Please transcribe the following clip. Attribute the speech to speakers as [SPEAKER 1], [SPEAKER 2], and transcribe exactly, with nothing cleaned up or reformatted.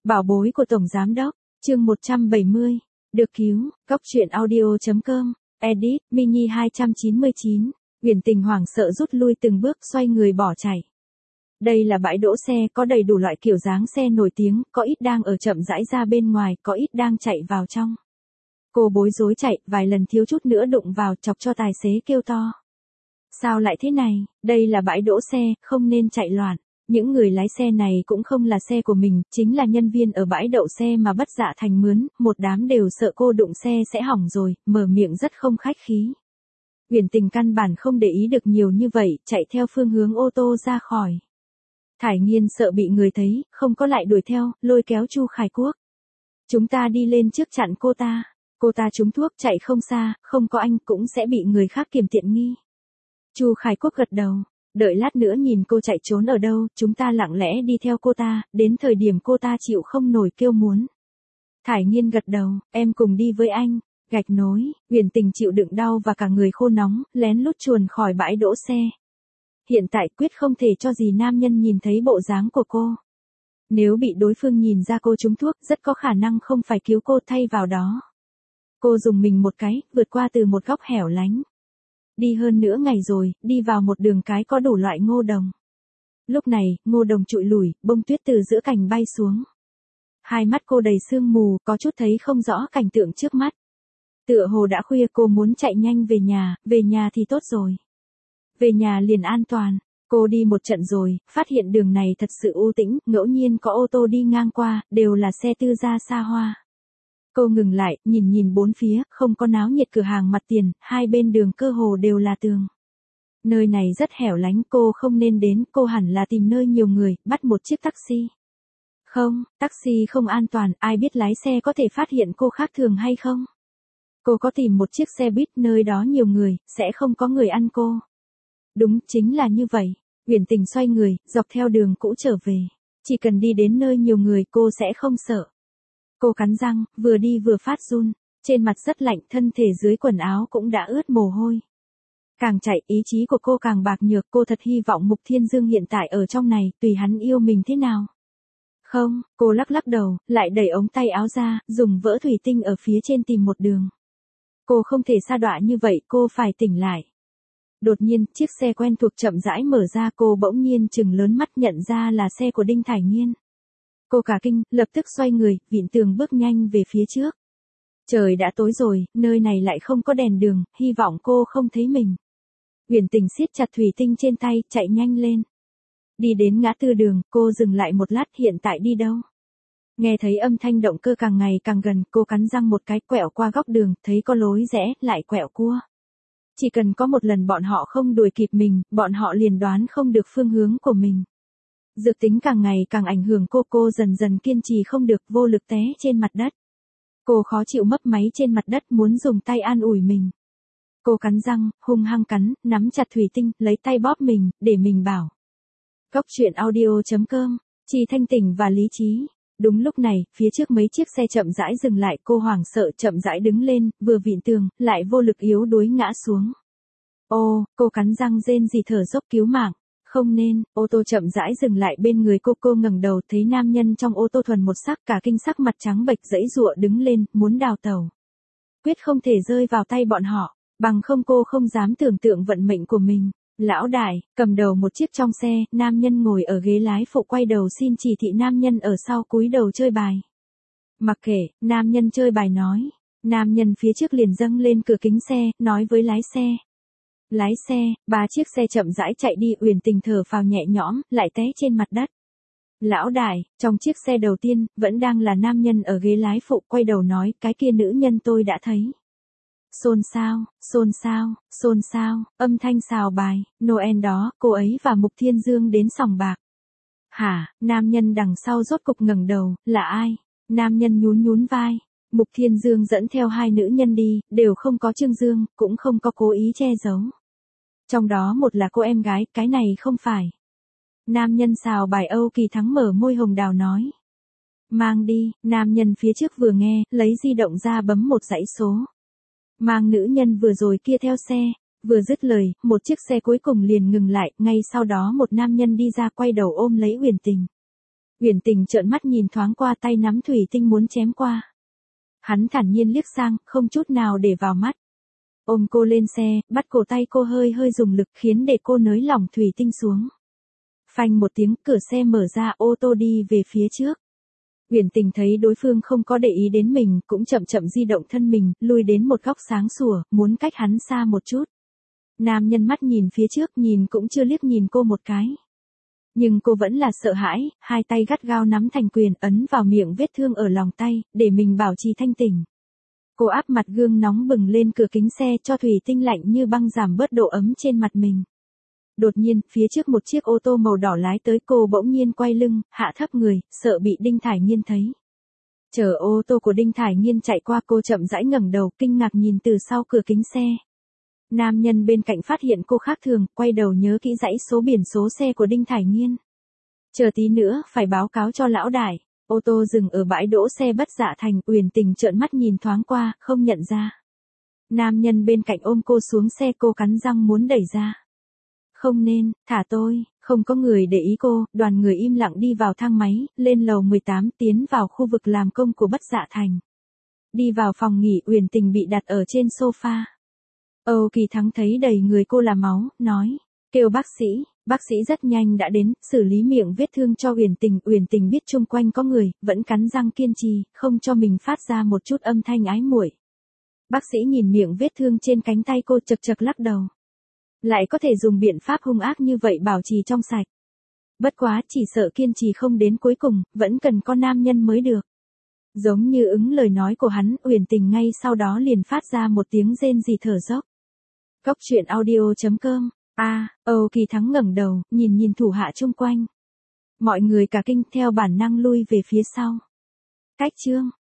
[SPEAKER 1] Bảo bối của Tổng Giám Đốc, chương một trăm bảy mươi, được cứu, góc truyện audio.com, edit, mini hai trăm chín mươi chín, Uyển Tình hoảng sợ rút lui từng bước xoay người bỏ chạy. Đây là bãi đỗ xe có đầy đủ loại kiểu dáng xe nổi tiếng, có ít đang ở chậm rãi ra bên ngoài, có ít đang chạy vào trong. Cô bối rối chạy, vài lần thiếu chút nữa đụng vào chọc cho tài xế kêu to. Sao lại thế này, đây là bãi đỗ xe, không nên chạy loạn. Những người lái xe này cũng không là xe của mình, chính là nhân viên ở bãi đậu xe mà bất dạ thành mướn, một đám đều sợ cô đụng xe sẽ hỏng rồi, mở miệng rất không khách khí. Uyển Tình căn bản không để ý được nhiều như vậy, chạy theo phương hướng ô tô ra khỏi. Thải Nghiên sợ bị người thấy, không có lại đuổi theo, lôi kéo Chu Khải Quốc. Chúng ta đi lên trước chặn cô ta, cô ta trúng thuốc chạy không xa, không có anh cũng sẽ bị người khác kiềm tiện nghi. Chu Khải Quốc gật đầu. Đợi lát nữa nhìn cô chạy trốn ở đâu, chúng ta lặng lẽ đi theo cô ta, đến thời điểm cô ta chịu không nổi kêu muốn. Thải Nghiên gật đầu, em cùng đi với anh, gạch nối, Uyển Tình chịu đựng đau và cả người khô nóng, lén lút chuồn khỏi bãi đỗ xe. Hiện tại quyết không thể cho gì nam nhân nhìn thấy bộ dáng của cô. Nếu bị đối phương nhìn ra cô trúng thuốc, rất có khả năng không phải cứu cô thay vào đó. Cô dùng mình một cái, vượt qua từ một góc hẻo lánh. Đi hơn nửa ngày rồi, đi vào một đường cái có đủ loại ngô đồng. Lúc này, ngô đồng trụi lủi, bông tuyết từ giữa cành bay xuống. Hai mắt cô đầy sương mù, có chút thấy không rõ cảnh tượng trước mắt. Tựa hồ đã khuya cô muốn chạy nhanh về nhà, về nhà thì tốt rồi. Về nhà liền an toàn, cô đi một trận rồi, phát hiện đường này thật sự u tĩnh, ngẫu nhiên có ô tô đi ngang qua, đều là xe tư gia xa hoa. Cô ngừng lại, nhìn nhìn bốn phía, không có náo nhiệt cửa hàng mặt tiền, hai bên đường cơ hồ đều là tường. Nơi này rất hẻo lánh, cô không nên đến, cô hẳn là tìm nơi nhiều người, bắt một chiếc taxi. Không, taxi không an toàn, ai biết lái xe có thể phát hiện cô khác thường hay không? Cô có tìm một chiếc xe buýt, nơi đó nhiều người, sẽ không có người ăn cô. Đúng, chính là như vậy. Uyển Tình xoay người, dọc theo đường cũ trở về. Chỉ cần đi đến nơi nhiều người cô sẽ không sợ. Cô cắn răng, vừa đi vừa phát run, trên mặt rất lạnh, thân thể dưới quần áo cũng đã ướt mồ hôi. Càng chạy, ý chí của cô càng bạc nhược, cô thật hy vọng Mục Thiên Dương hiện tại ở trong này, tùy hắn yêu mình thế nào. Không, cô lắc lắc đầu, lại đẩy ống tay áo ra, dùng vỡ thủy tinh ở phía trên tìm một đường. Cô không thể sa đọa như vậy, cô phải tỉnh lại. Đột nhiên, chiếc xe quen thuộc chậm rãi mở ra, cô bỗng nhiên trừng lớn mắt nhận ra là xe của Đinh Thải Nghiên. Cô cả kinh, lập tức xoay người, vịn tường bước nhanh về phía trước. Trời đã tối rồi, nơi này lại không có đèn đường, hy vọng cô không thấy mình. Uyển Tình siết chặt thủy tinh trên tay, chạy nhanh lên. Đi đến ngã tư đường, cô dừng lại một lát, hiện tại đi đâu? Nghe thấy âm thanh động cơ càng ngày càng gần, cô cắn răng một cái, quẹo qua góc đường, thấy có lối rẽ, lại quẹo cua. Chỉ cần có một lần bọn họ không đuổi kịp mình, bọn họ liền đoán không được phương hướng của mình. Dược tính càng ngày càng ảnh hưởng cô, cô dần dần kiên trì không được, vô lực té trên mặt đất. Cô khó chịu mấp máy trên mặt đất, muốn dùng tay an ủi mình. Cô cắn răng, hung hăng cắn, nắm chặt thủy tinh, lấy tay bóp mình, để mình bảo. Góc truyện audio.com, Trì thanh tỉnh và lý trí. Đúng lúc này, phía trước mấy chiếc xe chậm rãi dừng lại, cô hoảng sợ chậm rãi đứng lên, vừa vịn tường, lại vô lực yếu đuối ngã xuống. Ô, cô cắn răng rên rỉ thở dốc cứu mạng. Không nên, ô tô chậm rãi dừng lại bên người cô, cô ngẩng đầu thấy nam nhân trong ô tô thuần một sắc, cả kinh sắc mặt trắng bệch giãy giụa đứng lên, muốn đào tẩu. Quyết không thể rơi vào tay bọn họ, bằng không cô không dám tưởng tượng vận mệnh của mình. Lão đại, cầm đầu một chiếc trong xe, nam nhân ngồi ở ghế lái phụ quay đầu xin chỉ thị nam nhân ở sau cúi đầu chơi bài. Mặc kệ, nam nhân chơi bài nói, nam nhân phía trước liền dâng lên cửa kính xe, nói với lái xe. Lái xe, ba chiếc xe chậm rãi chạy đi, Uyển Tình thở phào nhẹ nhõm, lại té trên mặt đất. Lão đại, trong chiếc xe đầu tiên, vẫn đang là nam nhân ở ghế lái phụ, quay đầu nói, cái kia nữ nhân tôi đã thấy. Xôn xao, xôn xao, xôn xao, âm thanh xào bài, Noel đó, cô ấy và Mục Thiên Dương đến sòng bạc. Hả, nam nhân đằng sau rốt cục ngẩng đầu, là ai? Nam nhân nhún nhún vai. Mục Thiên Dương dẫn theo hai nữ nhân đi, đều không có trương dương, cũng không có cố ý che giấu. Trong đó một là cô em gái, cái này không phải. Nam nhân xào bài Âu Kỳ Thắng mở môi hồng đào nói. Mang đi, nam nhân phía trước vừa nghe, lấy di động ra bấm một dãy số. Mang nữ nhân vừa rồi kia theo xe, vừa dứt lời, một chiếc xe cuối cùng liền ngừng lại, ngay sau đó một nam nhân đi ra quay đầu ôm lấy Uyển Tình. Uyển Tình trợn mắt nhìn thoáng qua tay nắm thủy tinh muốn chém qua. Hắn thản nhiên liếc sang, không chút nào để vào mắt. Ôm cô lên xe, bắt cổ tay cô hơi hơi dùng lực khiến để cô nới lỏng thủy tinh xuống. Phanh một tiếng, cửa xe mở ra, ô tô đi về phía trước. Uyển Tình thấy đối phương không có để ý đến mình, cũng chậm chậm di động thân mình, lui đến một góc sáng sủa, muốn cách hắn xa một chút. Nam nhân mắt nhìn phía trước, nhìn cũng chưa liếc nhìn cô một cái. Nhưng cô vẫn là sợ hãi, hai tay gắt gao nắm thành quyền, ấn vào miệng vết thương ở lòng tay, để mình bảo trì thanh tỉnh. Cô áp mặt gương nóng bừng lên cửa kính xe cho thủy tinh lạnh như băng giảm bớt độ ấm trên mặt mình. Đột nhiên, phía trước một chiếc ô tô màu đỏ lái tới, cô bỗng nhiên quay lưng, hạ thấp người, sợ bị Đinh Thải Nghiên thấy. Chờ ô tô của Đinh Thải Nghiên chạy qua, cô chậm rãi ngẩng đầu, kinh ngạc nhìn từ sau cửa kính xe. Nam nhân bên cạnh phát hiện cô khác thường, quay đầu nhớ kỹ dãy số biển số xe của Đinh Thải Nghiên. Chờ tí nữa, phải báo cáo cho lão đại. Ô tô dừng ở bãi đỗ xe Bất Dạ Thành, Uyển Tình trợn mắt nhìn thoáng qua, không nhận ra. Nam nhân bên cạnh ôm cô xuống xe, cô cắn răng muốn đẩy ra. Không nên, thả tôi, không có người để ý cô, đoàn người im lặng đi vào thang máy, lên lầu mười tám, tiến vào khu vực làm công của Bất Dạ Thành. Đi vào phòng nghỉ, Uyển Tình bị đặt ở trên sofa. Âu Kỳ Thắng thấy đầy người cô là máu, nói, kêu bác sĩ. Bác sĩ rất nhanh đã đến, xử lý miệng vết thương cho Uyển Tình. Uyển Tình biết chung quanh có người, vẫn cắn răng kiên trì, không cho mình phát ra một chút âm thanh ái muội. Bác sĩ nhìn miệng vết thương trên cánh tay cô, chật chật lắc đầu. Lại có thể dùng biện pháp hung ác như vậy bảo trì trong sạch. Bất quá, chỉ sợ kiên trì không đến cuối cùng, vẫn cần có nam nhân mới được. Giống như ứng lời nói của hắn, Uyển Tình ngay sau đó liền phát ra một tiếng rên rỉ thở dốc. Cốc truyện audio chấm com. A, à, Âu Kỳ Thắng ngẩng đầu, nhìn nhìn thủ hạ chung quanh. Mọi người cả kinh, theo bản năng lui về phía sau. Cách chương.